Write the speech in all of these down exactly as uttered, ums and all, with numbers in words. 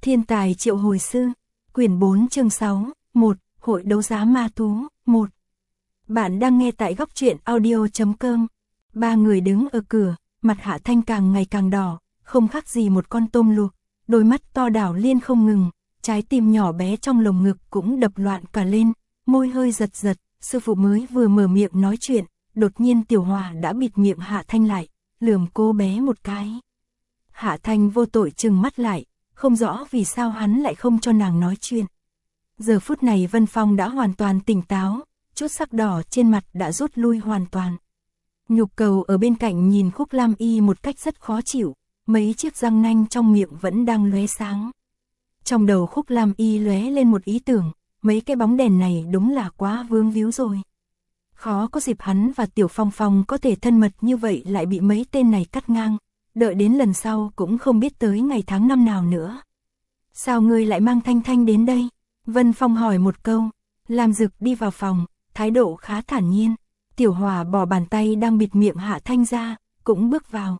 Thiên tài triệu hồi sư, quyển bốn chương sáu, một, hội đấu giá ma thú, một. Bạn đang nghe tại góc truyện audio chấm com. Ba người đứng ở cửa, mặt Hạ Thanh càng ngày càng đỏ, không khác gì một con tôm luộc, đôi mắt to đảo liên không ngừng, trái tim nhỏ bé trong lồng ngực cũng đập loạn cả lên, môi hơi giật giật, sư phụ mới vừa mở miệng nói chuyện, đột nhiên Tiểu Hòa đã bịt miệng Hạ Thanh lại, lườm cô bé một cái. Hạ Thanh vô tội trừng mắt lại, không rõ vì sao hắn lại không cho nàng nói chuyện. Giờ phút này Vân Phong đã hoàn toàn tỉnh táo, chút sắc đỏ trên mặt đã rút lui hoàn toàn. Nhục Cầu ở bên cạnh nhìn Khúc Lam Y một cách rất khó chịu, mấy chiếc răng nanh trong miệng vẫn đang lóe sáng. Trong đầu Khúc Lam Y lóe lên một ý tưởng, mấy cái bóng đèn này đúng là quá vướng víu rồi. Khó có dịp hắn và Tiểu Phong Phong có thể thân mật như vậy lại bị mấy tên này cắt ngang, đợi đến lần sau cũng không biết tới ngày tháng năm nào nữa. Sao ngươi lại mang Thanh Thanh đến đây? Vân Phong hỏi một câu, Lam Dực đi vào phòng, thái độ khá thản nhiên. Tiểu Hòa bỏ bàn tay đang bịt miệng Hạ Thanh ra, cũng bước vào.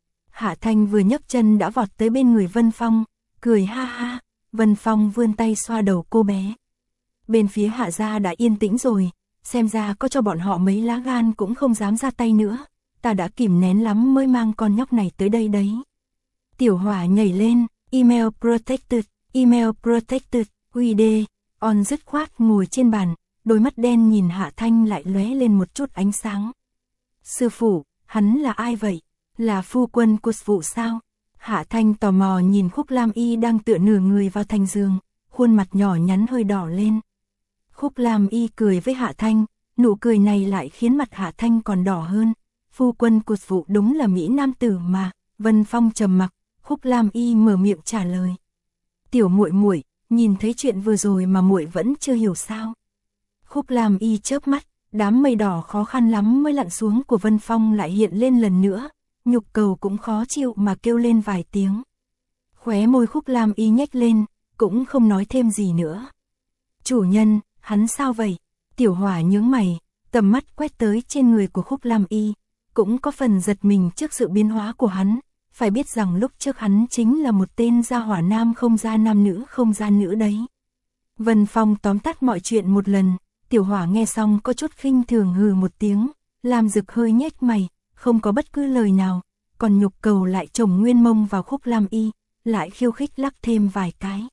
Hạ Thanh vừa nhấc chân đã vọt tới bên người Vân Phong, cười ha ha. Vân Phong vươn tay xoa đầu cô bé. Bên phía Hạ gia đã yên tĩnh rồi, xem ra có cho bọn họ mấy lá gan cũng không dám ra tay nữa. Ta đã kìm nén lắm mới mang con nhóc này tới đây đấy. Tiểu Hòa nhảy lên, email protected, email protected, quy đê, on dứt khoát ngồi trên bàn, đôi mắt đen nhìn Hạ Thanh lại lóe lên một chút ánh sáng. Sư phụ, hắn là ai vậy? Là phu quân của sư phụ sao? Hạ Thanh tò mò nhìn Khúc Lam Y đang tựa nửa người vào thành giường, khuôn mặt nhỏ nhắn hơi đỏ lên. Khúc Lam Y cười với Hạ Thanh, nụ cười này lại khiến mặt Hạ Thanh còn đỏ hơn. Phu quân của sư phụ đúng là mỹ nam tử mà. Vân Phong trầm mặc, Khúc Lam Y mở miệng trả lời. Tiểu muội muội, nhìn thấy chuyện vừa rồi mà muội vẫn chưa hiểu sao? Khúc Lam Y chớp mắt, đám mây đỏ khó khăn lắm mới lặn xuống của Vân Phong lại hiện lên lần nữa. Nhục Cầu cũng khó chịu mà kêu lên vài tiếng. Khóe môi Khúc Lam Y nhếch lên, cũng không nói thêm gì nữa. Chủ nhân, hắn sao vậy? Tiểu Hòa nhướng mày, tầm mắt quét tới trên người của Khúc Lam Y, cũng có phần giật mình trước sự biến hóa của hắn. Phải biết rằng lúc trước hắn chính là một tên gia hỏa nam không ra nam nữ không ra nữ đấy. Vân Phong tóm tắt mọi chuyện một lần, Tiểu Hòa nghe xong có chút khinh thường hừ một tiếng, Lam Dực hơi nhếch mày, không có bất cứ lời nào, còn Nhục Cầu lại chồng nguyên mông vào Khúc Lam Y, lại khiêu khích lắc thêm vài cái.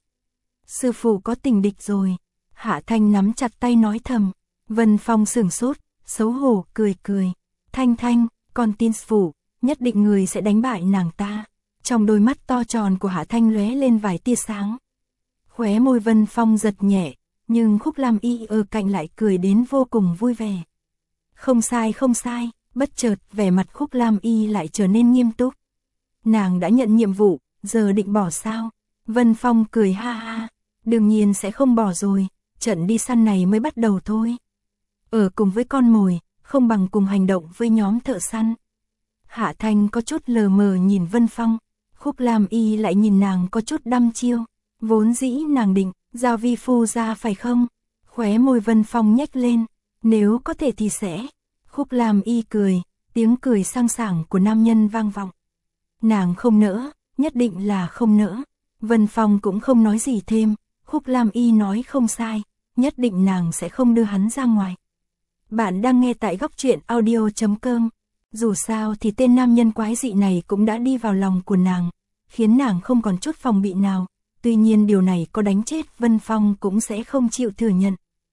Sư phụ có tình địch rồi. Hạ Thanh nắm chặt tay nói thầm. Vân Phong sửng sốt, xấu hổ cười cười. Thanh Thanh, con tin sư phụ, nhất định người sẽ đánh bại nàng ta. Trong đôi mắt to tròn của Hạ Thanh lóe lên vài tia sáng. Khóe môi Vân Phong giật nhẹ, nhưng Khúc Lam Y ở cạnh lại cười đến vô cùng vui vẻ. Không sai không sai. Bất chợt vẻ mặt Khúc Lam Y lại trở nên nghiêm túc. Nàng đã nhận nhiệm vụ, giờ định bỏ sao? Vân Phong cười ha ha. Đương nhiên sẽ không bỏ rồi, trận đi săn này mới bắt đầu thôi. Ở cùng với con mồi, không bằng cùng hành động với nhóm thợ săn. Hạ Thanh có chút lờ mờ nhìn Vân Phong, Khúc Lam Y lại nhìn nàng có chút đăm chiêu. Vốn dĩ nàng định, giao vi phu ra phải không? Khóe môi Vân Phong nhếch lên, nếu có thể thì sẽ. Khúc Lam Y cười, tiếng cười sang sảng của nam nhân vang vọng. Nàng không nỡ, nhất định là không nỡ. Vân Phong cũng không nói gì thêm, Khúc Lam Y nói không sai, nhất định nàng sẽ không đưa hắn ra ngoài. Bạn đang nghe tại góc truyện audio chấm com. Dù sao thì tên nam nhân quái dị này cũng đã đi vào lòng của nàng, khiến nàng không còn chút phòng bị nào. Tuy nhiên điều này có đánh chết Vân Phong cũng sẽ không chịu thừa nhận.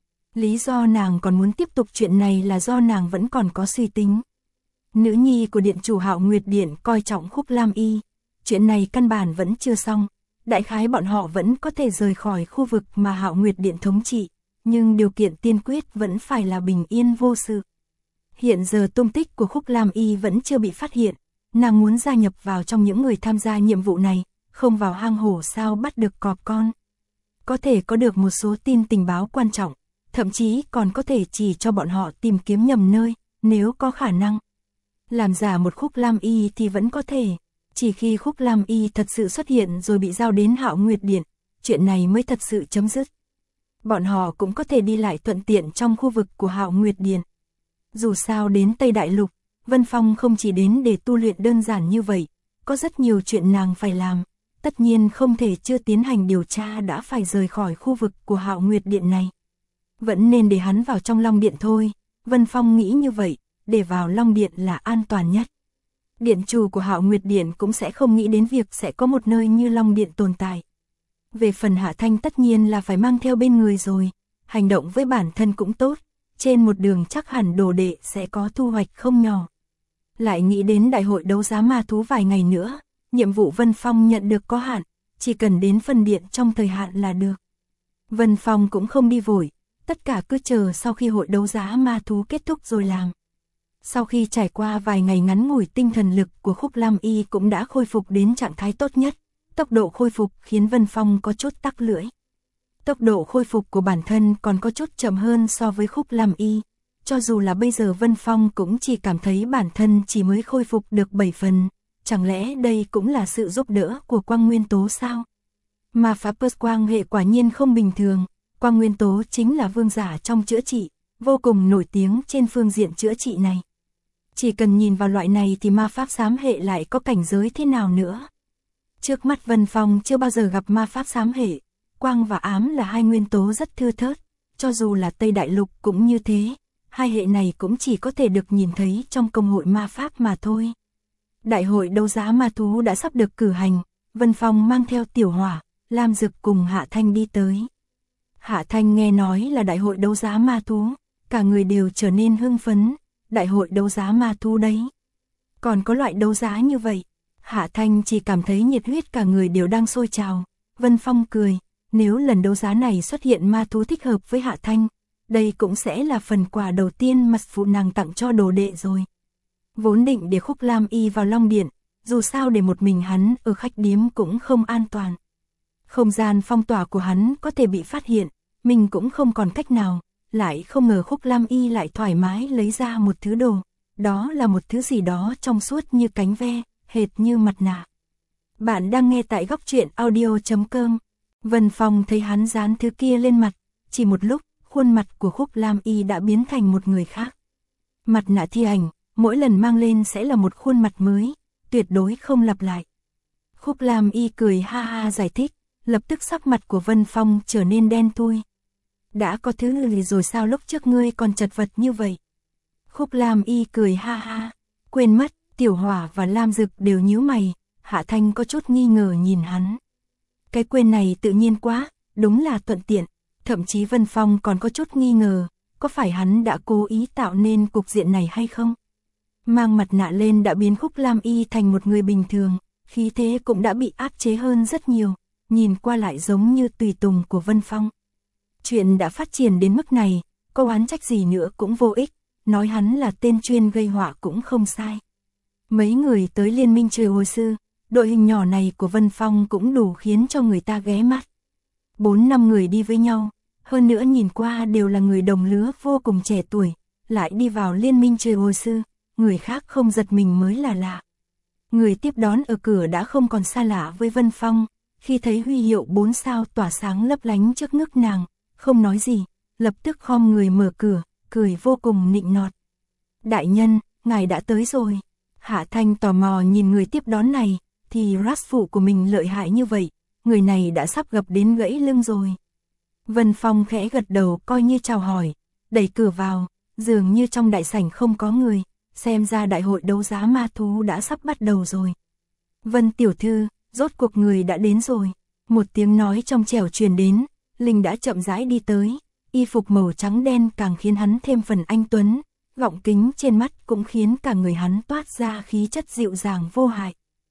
Lý do nàng còn muốn tiếp tục chuyện này là do nàng vẫn còn có suy tính. Nữ nhi của điện chủ Hạo Nguyệt Điện coi trọng Khúc Lam Y. Chuyện này căn bản vẫn chưa xong. Đại khái bọn họ vẫn có thể rời khỏi khu vực mà Hạo Nguyệt Điện thống trị. Nhưng điều kiện tiên quyết vẫn phải là bình yên vô sự. Hiện giờ tung tích của Khúc Lam Y vẫn chưa bị phát hiện. Nàng muốn gia nhập vào trong những người tham gia nhiệm vụ này. Không vào hang hổ sao bắt được cọp con. Có thể có được một số tin tình báo quan trọng. Thậm chí còn có thể chỉ cho bọn họ tìm kiếm nhầm nơi, nếu có khả năng. Làm giả một Khúc Lam Y thì vẫn có thể, chỉ khi Khúc Lam Y thật sự xuất hiện rồi bị giao đến Hạo Nguyệt Điện, chuyện này mới thật sự chấm dứt. Bọn họ cũng có thể đi lại thuận tiện trong khu vực của Hạo Nguyệt Điện. Dù sao đến Tây Đại Lục, Vân Phong không chỉ đến để tu luyện đơn giản như vậy, có rất nhiều chuyện nàng phải làm, tất nhiên không thể chưa tiến hành điều tra đã phải rời khỏi khu vực của Hạo Nguyệt Điện này. Vẫn nên để hắn vào trong Long Điện thôi, Vân Phong nghĩ như vậy, để vào Long Điện là an toàn nhất. Điện chủ của Hạo Nguyệt Điện cũng sẽ không nghĩ đến việc sẽ có một nơi như Long Điện tồn tại. Về phần Hạ Thanh tất nhiên là phải mang theo bên người rồi, hành động với bản thân cũng tốt, trên một đường chắc hẳn đồ đệ sẽ có thu hoạch không nhỏ. Lại nghĩ đến đại hội đấu giá ma thú vài ngày nữa, nhiệm vụ Vân Phong nhận được có hạn, chỉ cần đến phân điện trong thời hạn là được. Vân Phong cũng không đi vội, tất cả cứ chờ sau khi hội đấu giá ma thú kết thúc rồi làm. Sau khi trải qua vài ngày ngắn ngủi, tinh thần lực của Khúc Lam Y cũng đã khôi phục đến trạng thái tốt nhất, tốc độ khôi phục khiến Vân Phong có chút tắc lưỡi. Tốc độ khôi phục của bản thân còn có chút chậm hơn so với Khúc Lam Y, cho dù là bây giờ Vân Phong cũng chỉ cảm thấy bản thân chỉ mới khôi phục được bảy phần, chẳng lẽ đây cũng là sự giúp đỡ của quang nguyên tố sao? Mà pháp quang hệ quả nhiên không bình thường, quang nguyên tố chính là vương giả trong chữa trị, vô cùng nổi tiếng trên phương diện chữa trị này. Chỉ cần nhìn vào loại này thì ma pháp xám hệ lại có cảnh giới thế nào nữa? Trước mắt Vân Phong chưa bao giờ gặp ma pháp xám hệ, quang và ám là hai nguyên tố rất thưa thớt, cho dù là Tây Đại Lục cũng như thế, hai hệ này cũng chỉ có thể được nhìn thấy trong công hội ma pháp mà thôi. Đại hội đấu giá ma thú đã sắp được cử hành, Vân Phong mang theo Tiểu Hỏa, Lam Dực cùng Hạ Thanh đi tới. Hạ Thanh nghe nói là đại hội đấu giá ma thú, cả người đều trở nên hưng phấn, đại hội đấu giá ma thú đấy. Còn có loại đấu giá như vậy, Hạ Thanh chỉ cảm thấy nhiệt huyết cả người đều đang sôi trào. Vân Phong cười, nếu lần đấu giá này xuất hiện ma thú thích hợp với Hạ Thanh, đây cũng sẽ là phần quà đầu tiên mà phụ nàng tặng cho đồ đệ rồi. Vốn định để Khúc Lam Y vào Long Điện, dù sao để một mình hắn ở khách điếm cũng không an toàn. Không gian phong tỏa của hắn có thể bị phát hiện, mình cũng không còn cách nào, lại không ngờ Khúc Lam Y lại thoải mái lấy ra một thứ đồ, đó là một thứ gì đó trong suốt như cánh ve, hệt như mặt nạ. Bạn đang nghe tại góc truyện audio chấm com. Vân Phong thấy hắn dán thứ kia lên mặt, chỉ một lúc, khuôn mặt của Khúc Lam Y đã biến thành một người khác. Mặt nạ thi ảnh, mỗi lần mang lên sẽ là một khuôn mặt mới, tuyệt đối không lặp lại. Khúc Lam Y cười ha ha giải thích, lập tức sắc mặt của Vân Phong trở nên đen thui. Đã có thứ gì rồi sao lúc trước ngươi còn chật vật như vậy? Khúc Lam Y cười ha ha, quên mất, Tiểu Hỏa và Lam Dực đều nhíu mày, Hạ Thanh có chút nghi ngờ nhìn hắn. Cái quên này tự nhiên quá, đúng là thuận tiện, thậm chí Vân Phong còn có chút nghi ngờ, có phải hắn đã cố ý tạo nên cục diện này hay không? Mang mặt nạ lên đã biến Khúc Lam Y thành một người bình thường, khí thế cũng đã bị áp chế hơn rất nhiều, nhìn qua lại giống như tùy tùng của Vân Phong. Chuyện đã phát triển đến mức này, có oán trách gì nữa cũng vô ích, nói hắn là tên chuyên gây họa cũng không sai. Mấy người tới Liên minh Trời Hồi Sư, đội hình nhỏ này của Vân Phong cũng đủ khiến cho người ta ghé mắt. Bốn năm người đi với nhau, hơn nữa nhìn qua đều là người đồng lứa vô cùng trẻ tuổi, lại đi vào Liên minh Trời Hồi Sư, người khác không giật mình mới là lạ. Người tiếp đón ở cửa đã không còn xa lạ với Vân Phong, khi thấy huy hiệu bốn sao tỏa sáng lấp lánh trước ngực nàng, không nói gì, lập tức khom người mở cửa, cười vô cùng nịnh nọt. Đại nhân, ngài đã tới rồi. Hạ Thanh tò mò nhìn người tiếp đón này, thì Ras phụ của mình lợi hại như vậy, người này đã sắp gặp đến gãy lưng rồi. Vân Phong khẽ gật đầu coi như chào hỏi, đẩy cửa vào, dường như trong đại sảnh không có người, xem ra đại hội đấu giá ma thú đã sắp bắt đầu rồi. Vân tiểu thư, rốt cuộc người đã đến rồi. Một tiếng nói trong trẻo truyền đến, Linh đã chậm rãi đi tới, y phục màu trắng đen càng khiến hắn thêm phần anh tuấn, gọng kính trên mắt cũng khiến cả người hắn toát ra khí chất dịu dàng vô hại.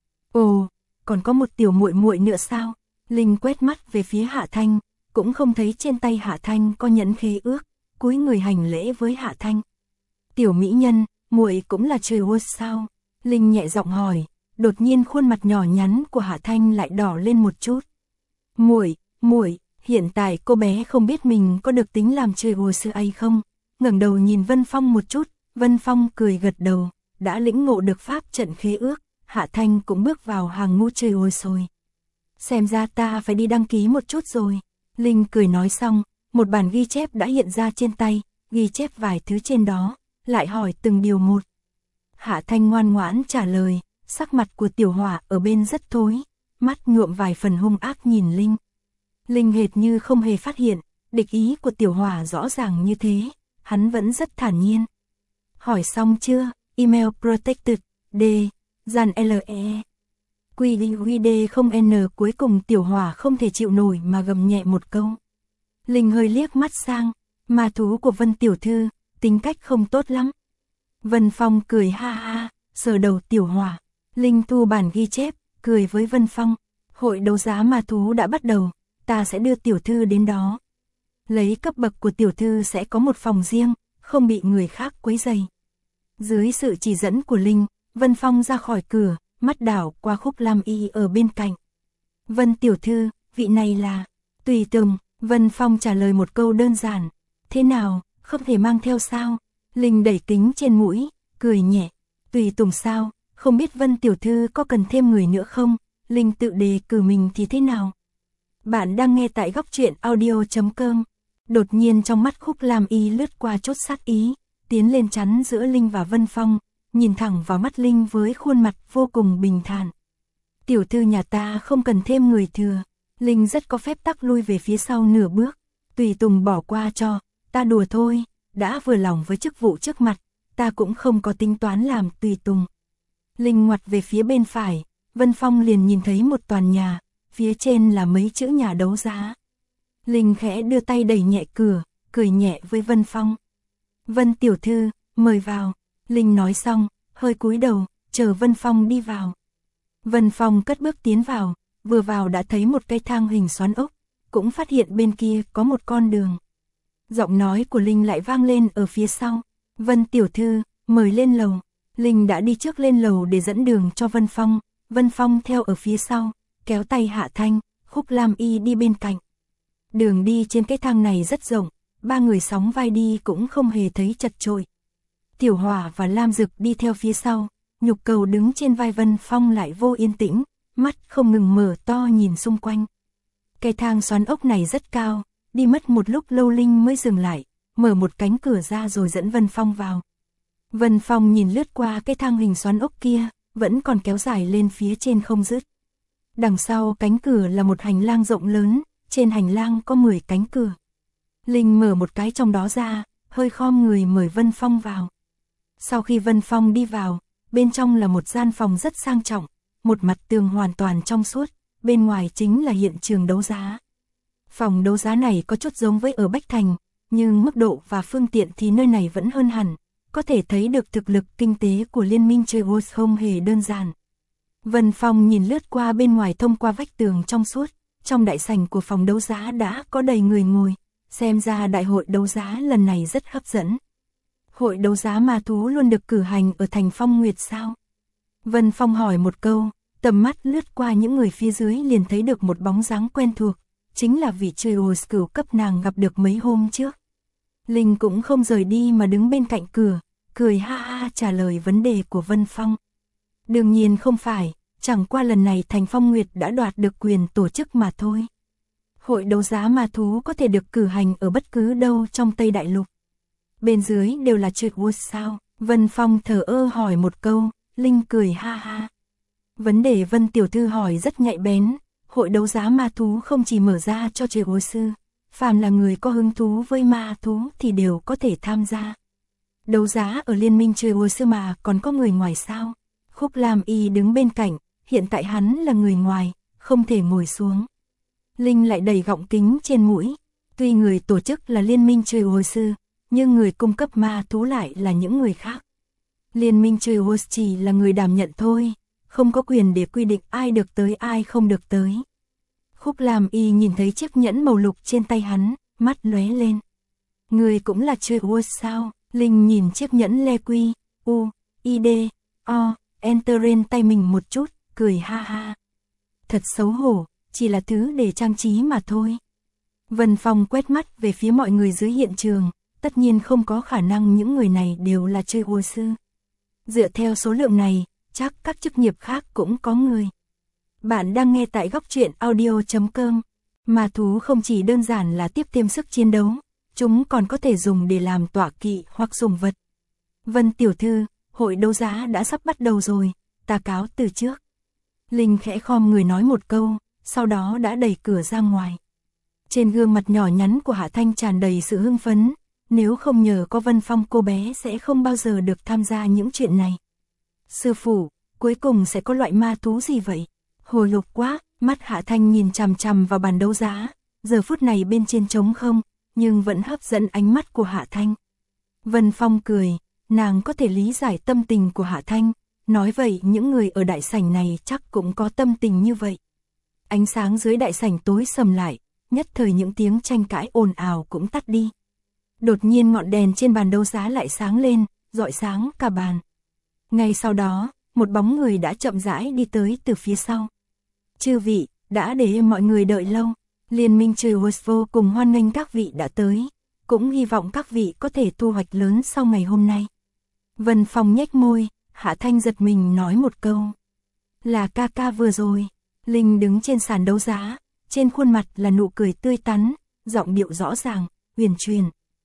Ồ, còn có một tiểu muội muội nữa sao? Linh quét mắt về phía Hạ Thanh, cũng không thấy trên tay Hạ Thanh có nhẫn khế ước, cúi người hành lễ với Hạ Thanh. Tiểu mỹ nhân, muội cũng là Trời Hồi sao? Linh nhẹ giọng hỏi, đột nhiên khuôn mặt nhỏ nhắn của Hạ Thanh lại đỏ lên một chút. Muội, muội, hiện tại cô bé không biết mình có được tính làm Trời Hồi Sư hay không? Ngẩng đầu nhìn Vân Phong một chút, Vân Phong cười gật đầu, đã lĩnh ngộ được pháp trận khế ước, Hạ Thanh cũng bước vào hàng ngũ Trời Hồi rồi. Xem ra ta phải đi đăng ký một chút rồi. Linh cười nói xong, một bản ghi chép đã hiện ra trên tay, ghi chép vài thứ trên đó, lại hỏi từng điều một. Hạ Thanh ngoan ngoãn trả lời, sắc mặt của Tiểu Hỏa ở bên rất thối, mắt nhuộm vài phần hung ác nhìn Linh. Linh hệt như không hề phát hiện, địch ý của Tiểu Hỏa rõ ràng như thế, hắn vẫn rất thản nhiên. Hỏi xong chưa? Email protected, D, dàn lè. quy quy đê không N cuối cùng Tiểu Hỏa không thể chịu nổi mà gầm nhẹ một câu. Linh hơi liếc mắt sang, ma thú của Vân tiểu thư, tính cách không tốt lắm. Vân Phong cười ha ha, sờ đầu Tiểu Hỏa. Linh thu bản ghi chép, cười với Vân Phong. Hội đấu giá ma thú đã bắt đầu, ta sẽ đưa tiểu thư đến đó. Lấy cấp bậc của tiểu thư sẽ có một phòng riêng, không bị người khác quấy rầy. Dưới sự chỉ dẫn của Linh, Vân Phong ra khỏi cửa, mắt đảo qua Khúc Lam Y ở bên cạnh. Vân tiểu thư, vị này là... Tùy Tùng. Vân Phong trả lời một câu đơn giản. Thế nào, không thể mang theo sao? Linh đẩy kính trên mũi, cười nhẹ. Tùy Tùng sao, không biết Vân tiểu thư có cần thêm người nữa không? Linh tự đề cử mình thì thế nào? Bạn đang nghe tại góc truyện audio chấm com. Đột nhiên trong mắt Khúc Lam Y lướt qua chốt sát ý, tiến lên chắn giữa Linh và Vân Phong, nhìn thẳng vào mắt Linh với khuôn mặt vô cùng bình thản. Tiểu thư nhà ta không cần thêm người thừa. Linh rất có phép tắc lui về phía sau nửa bước. Tùy Tùng bỏ qua cho, ta đùa thôi, đã vừa lòng với chức vụ trước mặt, ta cũng không có tính toán làm Tùy Tùng. Linh ngoặt về phía bên phải, Vân Phong liền nhìn thấy một toàn nhà, phía trên là mấy chữ nhà đấu giá. Linh khẽ đưa tay đẩy nhẹ cửa, cười nhẹ với Vân Phong. Vân tiểu thư, mời vào. Linh nói xong, hơi cúi đầu, chờ Vân Phong đi vào. Vân Phong cất bước tiến vào, vừa vào đã thấy một cây thang hình xoắn ốc, cũng phát hiện bên kia có một con đường. Giọng nói của Linh lại vang lên ở phía sau. Vân tiểu thư, mời lên lầu. Linh đã đi trước lên lầu để dẫn đường cho Vân Phong, Vân Phong theo ở phía sau, kéo tay Hạ Thanh, Khúc Lam Y đi bên cạnh. Đường đi trên cái thang này rất rộng, ba người sóng vai đi cũng không hề thấy chật chội. Tiểu Hỏa và Lam Dực đi theo phía sau, Nhục Cầu đứng trên vai Vân Phong lại vô yên tĩnh, mắt không ngừng mở to nhìn xung quanh. Cái thang xoắn ốc này rất cao, đi mất một lúc lâu Linh mới dừng lại, mở một cánh cửa ra rồi dẫn Vân Phong vào. Vân Phong nhìn lướt qua cái thang hình xoắn ốc kia, vẫn còn kéo dài lên phía trên không dứt. Đằng sau cánh cửa là một hành lang rộng lớn, trên hành lang có mười cánh cửa. Linh mở một cái trong đó ra, hơi khom người mời Vân Phong vào. Sau khi Vân Phong đi vào, bên trong là một gian phòng rất sang trọng, một mặt tường hoàn toàn trong suốt, bên ngoài chính là hiện trường đấu giá. Phòng đấu giá này có chút giống với ở Bách Thành, nhưng mức độ và phương tiện thì nơi này vẫn hơn hẳn, có thể thấy được thực lực kinh tế của liên minh chơi World không hề đơn giản. Vân Phong nhìn lướt qua bên ngoài thông qua vách tường trong suốt, trong đại sảnh của phòng đấu giá đã có đầy người ngồi, xem ra đại hội đấu giá lần này rất hấp dẫn. Hội đấu giá ma thú luôn được cử hành ở thành Phong Nguyệt sao? Vân Phong hỏi một câu, tầm mắt lướt qua những người phía dưới liền thấy được một bóng dáng quen thuộc, chính là vị chơi World cửu cấp nàng gặp được mấy hôm trước. Linh cũng không rời đi mà đứng bên cạnh cửa, cười ha ha trả lời vấn đề của Vân Phong. Đương nhiên không phải, chẳng qua lần này thành Phong Nguyệt đã đoạt được quyền tổ chức mà thôi. Hội đấu giá ma thú có thể được cử hành ở bất cứ đâu trong Tây Đại Lục. Bên dưới đều là trade World sao? Vân Phong thở ơ hỏi một câu, Linh cười ha ha. Vấn đề Vân tiểu thư hỏi rất nhạy bén, hội đấu giá ma thú không chỉ mở ra cho trade World sư, phàm là người có hứng thú với ma thú thì đều có thể tham gia. Đấu giá ở liên minh chơi World sư mà còn có người ngoài sao? Khúc Lam Y đứng bên cạnh, hiện tại hắn là người ngoài, không thể ngồi xuống. Linh lại đẩy gọng kính trên mũi, tuy người tổ chức là liên minh chơi World sư, nhưng người cung cấp ma thú lại là những người khác. Liên minh chơi World chỉ là người đảm nhận thôi, không có quyền để quy định ai được tới ai không được tới. Khúc Lam Y nhìn thấy chiếc nhẫn màu lục trên tay hắn, mắt lóe lên. Người cũng là chơi World sao? Linh nhìn chiếc nhẫn Le Quy, U, I D, O, Enter lên tay mình một chút, cười ha ha. Thật xấu hổ, chỉ là thứ để trang trí mà thôi. Vân Phong quét mắt về phía mọi người dưới hiện trường, tất nhiên không có khả năng những người này đều là chơi World sư. Dựa theo số lượng này, chắc các chức nghiệp khác cũng có người. Bạn đang nghe tại góc truyện audio chấm com. Ma thú không chỉ đơn giản là tiếp thêm sức chiến đấu, chúng còn có thể dùng để làm tọa kỵ hoặc sủng vật. Vân tiểu thư, hội đấu giá đã sắp bắt đầu rồi, ta cáo từ trước. Linh khẽ khom người nói một câu, sau đó đã đẩy cửa ra ngoài. Trên gương mặt nhỏ nhắn của Hạ Thanh tràn đầy sự hưng phấn, nếu không nhờ có Vân Phong cô bé sẽ không bao giờ được tham gia những chuyện này. Sư phụ, cuối cùng sẽ có loại ma thú gì vậy? Hồi hộp quá, mắt Hạ Thanh nhìn chằm chằm vào bàn đấu giá, giờ phút này bên trên trống không, nhưng vẫn hấp dẫn ánh mắt của Hạ Thanh. Vân Phong cười, nàng có thể lý giải tâm tình của Hạ Thanh, nói vậy những người ở đại sảnh này chắc cũng có tâm tình như vậy. Ánh sáng dưới đại sảnh tối sầm lại, nhất thời những tiếng tranh cãi ồn ào cũng tắt đi. Đột nhiên ngọn đèn trên bàn đấu giá lại sáng lên, rọi sáng cả bàn. Ngay sau đó, một bóng người đã chậm rãi đi tới từ phía sau. Chư vị, đã để mọi người đợi lâu. Liên minh Trời vô cùng hoan nghênh các vị đã tới, cũng hy vọng các vị có thể thu hoạch lớn sau ngày hôm nay. Vân Phong nhếch môi, Hạ Thanh giật mình nói một câu. Là ca ca vừa rồi. Linh đứng trên sàn đấu giá, trên khuôn mặt là nụ cười tươi tắn, giọng điệu rõ ràng, huyền truyền.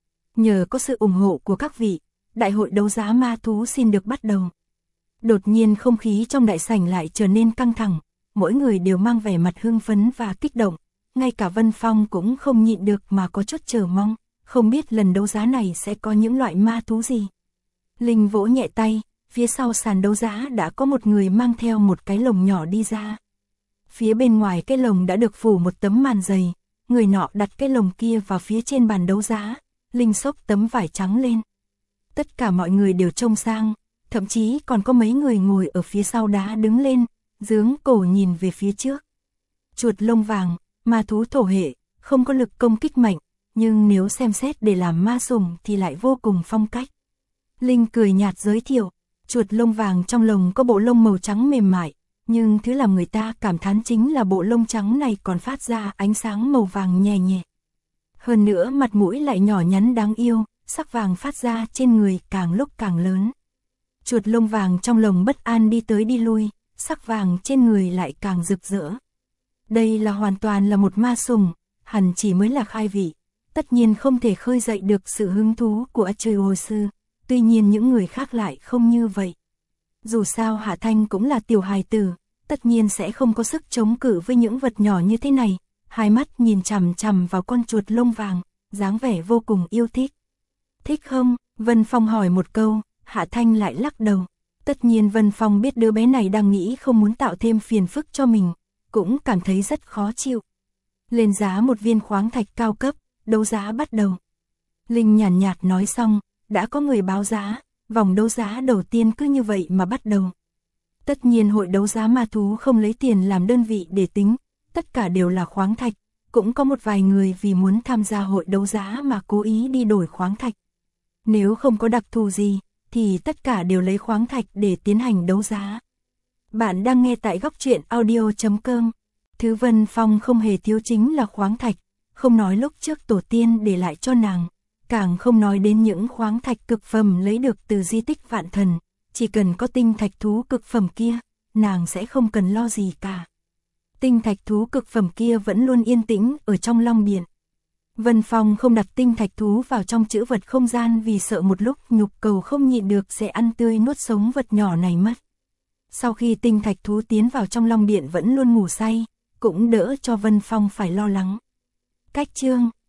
Nhờ có sự ủng hộ của các vị, đại hội đấu giá ma thú xin được bắt đầu. Đột nhiên không khí trong đại sảnh lại trở nên căng thẳng, mỗi người đều mang vẻ mặt hưng phấn và kích động, ngay cả Vân Phong cũng không nhịn được mà có chút chờ mong, không biết lần đấu giá này sẽ có những loại ma thú gì. Linh vỗ nhẹ tay, phía sau sàn đấu giá đã có một người mang theo một cái lồng nhỏ đi ra. Phía bên ngoài cái lồng đã được phủ một tấm màn dày, người nọ đặt cái lồng kia vào phía trên bàn đấu giá, Linh xốc tấm vải trắng lên. Tất cả mọi người đều trông sang, thậm chí còn có mấy người ngồi ở phía sau đá đứng lên, giướng cổ nhìn về phía trước. Chuột lông vàng, ma thú thổ hệ, không có lực công kích mạnh, nhưng nếu xem xét để làm ma sủng thì lại vô cùng phong cách. Linh cười nhạt giới thiệu, chuột lông vàng trong lồng có bộ lông màu trắng mềm mại, nhưng thứ làm người ta cảm thán chính là bộ lông trắng này còn phát ra ánh sáng màu vàng nhẹ nhẹ. Hơn nữa mặt mũi lại nhỏ nhắn đáng yêu, sắc vàng phát ra trên người càng lúc càng lớn. Chuột lông vàng trong lồng bất an đi tới đi lui, sắc vàng trên người lại càng rực rỡ. Đây là hoàn toàn là một ma sủng, hẳn chỉ mới là khai vị, tất nhiên không thể khơi dậy được sự hứng thú của Trời Hồ Sư, tuy nhiên những người khác lại không như vậy. Dù sao Hạ Thanh cũng là tiểu hài tử, tất nhiên sẽ không có sức chống cự với những vật nhỏ như thế này, hai mắt nhìn chằm chằm vào con chuột lông vàng, dáng vẻ vô cùng yêu thích. Thích không? Vân Phong hỏi một câu, Hạ Thanh lại lắc đầu. Tất nhiên Vân Phong biết đứa bé này đang nghĩ không muốn tạo thêm phiền phức cho mình, cũng cảm thấy rất khó chịu. Lên giá một viên khoáng thạch cao cấp, đấu giá bắt đầu. Linh nhàn nhạt, nhạt nói xong, đã có người báo giá, vòng đấu giá đầu tiên cứ như vậy mà bắt đầu. Tất nhiên hội đấu giá ma thú không lấy tiền làm đơn vị để tính, tất cả đều là khoáng thạch, cũng có một vài người vì muốn tham gia hội đấu giá mà cố ý đi đổi khoáng thạch. Nếu không có đặc thù gì, thì tất cả đều lấy khoáng thạch để tiến hành đấu giá. Bạn đang nghe tại góc truyện audio chấm com. Thứ Vân Phong không hề thiếu chính là khoáng thạch, không nói lúc trước tổ tiên để lại cho nàng, càng không nói đến những khoáng thạch cực phẩm lấy được từ di tích Vạn Thần, chỉ cần có tinh thạch thú cực phẩm kia, nàng sẽ không cần lo gì cả. Tinh thạch thú cực phẩm kia vẫn luôn yên tĩnh ở trong long biển. Vân Phong không đặt tinh thạch thú vào trong trữ vật không gian vì sợ một lúc nhục cầu không nhịn được sẽ ăn tươi nuốt sống vật nhỏ này mất. Sau khi tinh thạch thú tiến vào trong long điện vẫn luôn ngủ say, cũng đỡ cho Vân Phong phải lo lắng. Cách chương